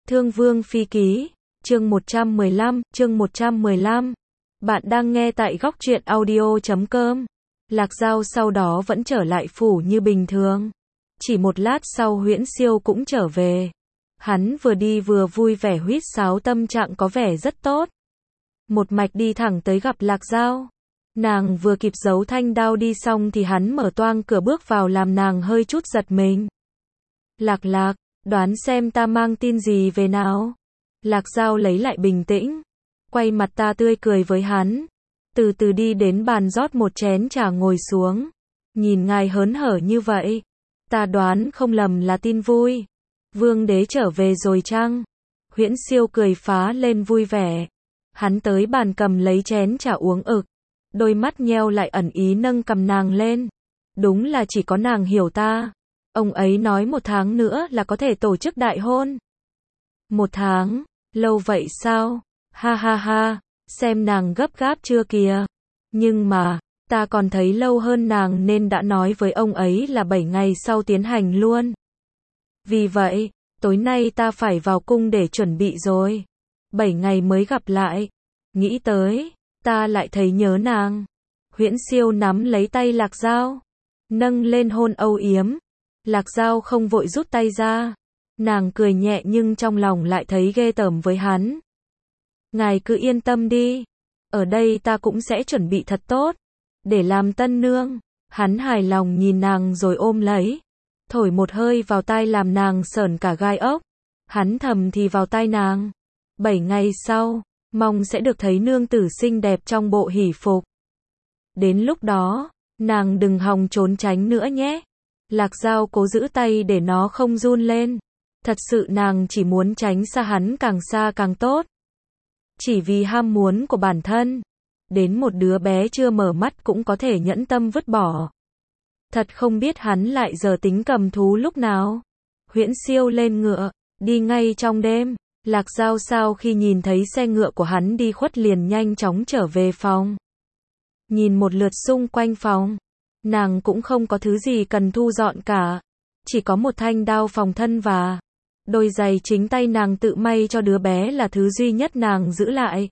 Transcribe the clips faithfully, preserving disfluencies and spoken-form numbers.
Thương Vương Phi Ký, chương một trăm mười lăm, chương một trăm mười lăm. Bạn đang nghe tại góc truyện audio chấm com. Lạc Dao sau đó vẫn trở lại phủ như bình thường. Chỉ một lát sau Huyễn Siêu cũng trở về. Hắn vừa đi vừa vui vẻ huýt sáo, tâm trạng có vẻ rất tốt. Một mạch đi thẳng tới gặp Lạc Dao. Nàng vừa kịp giấu thanh đao đi xong thì hắn mở toang cửa bước vào làm nàng hơi chút giật mình. Lạc Lạc, đoán xem ta mang tin gì về nào. Lạc Dao lấy lại bình tĩnh, quay mặt ta tươi cười với hắn, từ từ đi đến bàn rót một chén trà ngồi xuống. Nhìn ngài hớn hở như vậy, ta đoán không lầm là tin vui. Vương đế trở về rồi chăng? Huyễn Siêu cười phá lên vui vẻ. Hắn tới bàn cầm lấy chén trà uống ực, đôi mắt nheo lại ẩn ý nâng cầm nàng lên. Đúng là chỉ có nàng hiểu ta. Ông ấy nói một tháng nữa là có thể tổ chức đại hôn. Một tháng? Lâu vậy sao? Ha ha ha, xem nàng gấp gáp chưa kìa. Nhưng mà, ta còn thấy lâu hơn nàng nên đã nói với ông ấy là bảy ngày sau tiến hành luôn. Vì vậy, tối nay ta phải vào cung để chuẩn bị rồi. Bảy ngày mới gặp lại. Nghĩ tới, ta lại thấy nhớ nàng. Huyễn Siêu nắm lấy tay Lạc Dao, nâng lên hôn âu yếm. Lạc Dao không vội rút tay ra. Nàng cười nhẹ nhưng trong lòng lại thấy ghê tởm với hắn. Ngài cứ yên tâm đi. Ở đây ta cũng sẽ chuẩn bị thật tốt. Để làm tân nương. Hắn hài lòng nhìn nàng rồi ôm lấy. Thổi một hơi vào tai làm nàng sởn cả gai ốc. Hắn thầm thì vào tai nàng. Bảy ngày sau, mong sẽ được thấy nương tử xinh đẹp trong bộ hỷ phục. Đến lúc đó, nàng đừng hòng trốn tránh nữa nhé. Lạc Dao cố giữ tay để nó không run lên. Thật sự nàng chỉ muốn tránh xa hắn càng xa càng tốt. Chỉ vì ham muốn của bản thân. Đến một đứa bé chưa mở mắt cũng có thể nhẫn tâm vứt bỏ. Thật không biết hắn lại giờ tính cầm thú lúc nào. Huyễn Siêu lên ngựa, đi ngay trong đêm. Lạc Dao sau khi nhìn thấy xe ngựa của hắn đi khuất liền nhanh chóng trở về phòng. Nhìn một lượt xung quanh phòng. Nàng cũng không có thứ gì cần thu dọn cả. Chỉ có một thanh đao phòng thân và đôi giày chính tay nàng tự may cho đứa bé là thứ duy nhất nàng giữ lại.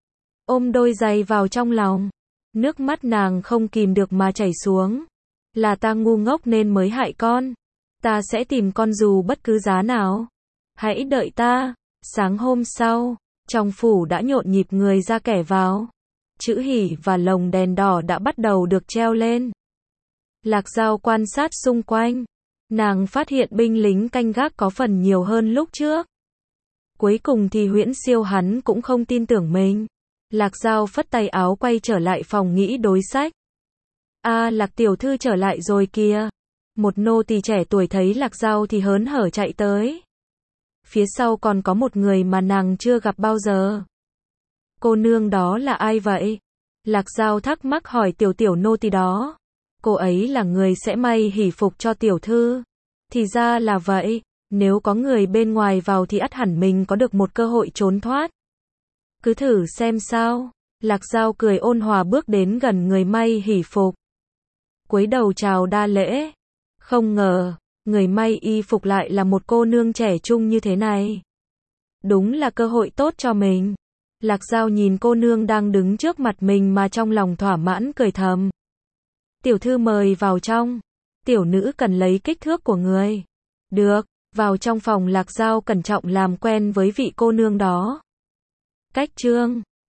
Ôm đôi giày vào trong lòng. Nước mắt nàng không kìm được mà chảy xuống. Là ta ngu ngốc nên mới hại con. Ta sẽ tìm con dù bất cứ giá nào. Hãy đợi ta. Sáng hôm sau, trong phủ đã nhộn nhịp người ra kẻ vào. Chữ hỉ và lồng đèn đỏ đã bắt đầu được treo lên. Lạc Dao quan sát xung quanh. Nàng phát hiện binh lính canh gác có phần nhiều hơn lúc trước. Cuối cùng thì Huyễn Siêu hắn cũng không tin tưởng mình. Lạc Dao phất tay áo quay trở lại phòng nghĩ đối sách. A à, Lạc tiểu thư trở lại rồi kìa. Một nô tỳ trẻ tuổi thấy Lạc Dao thì hớn hở chạy tới. Phía sau còn có một người mà nàng chưa gặp bao giờ. Cô nương đó là ai vậy? Lạc Dao thắc mắc hỏi tiểu tiểu nô tỳ đó. Cô ấy là người sẽ may hỷ phục cho tiểu thư. Thì ra là vậy, nếu có người bên ngoài vào thì ắt hẳn mình có được một cơ hội trốn thoát. Cứ thử xem sao. Lạc Dao cười ôn hòa bước đến gần người may hỷ phục. Cúi đầu chào đa lễ. Không ngờ, người may y phục lại là một cô nương trẻ trung như thế này. Đúng là cơ hội tốt cho mình. Lạc Dao nhìn cô nương đang đứng trước mặt mình mà trong lòng thỏa mãn cười thầm. Tiểu thư mời vào trong. Tiểu nữ cần lấy kích thước của người. Được, vào trong phòng. Lạc Dao cẩn trọng làm quen với vị cô nương đó. Cách chương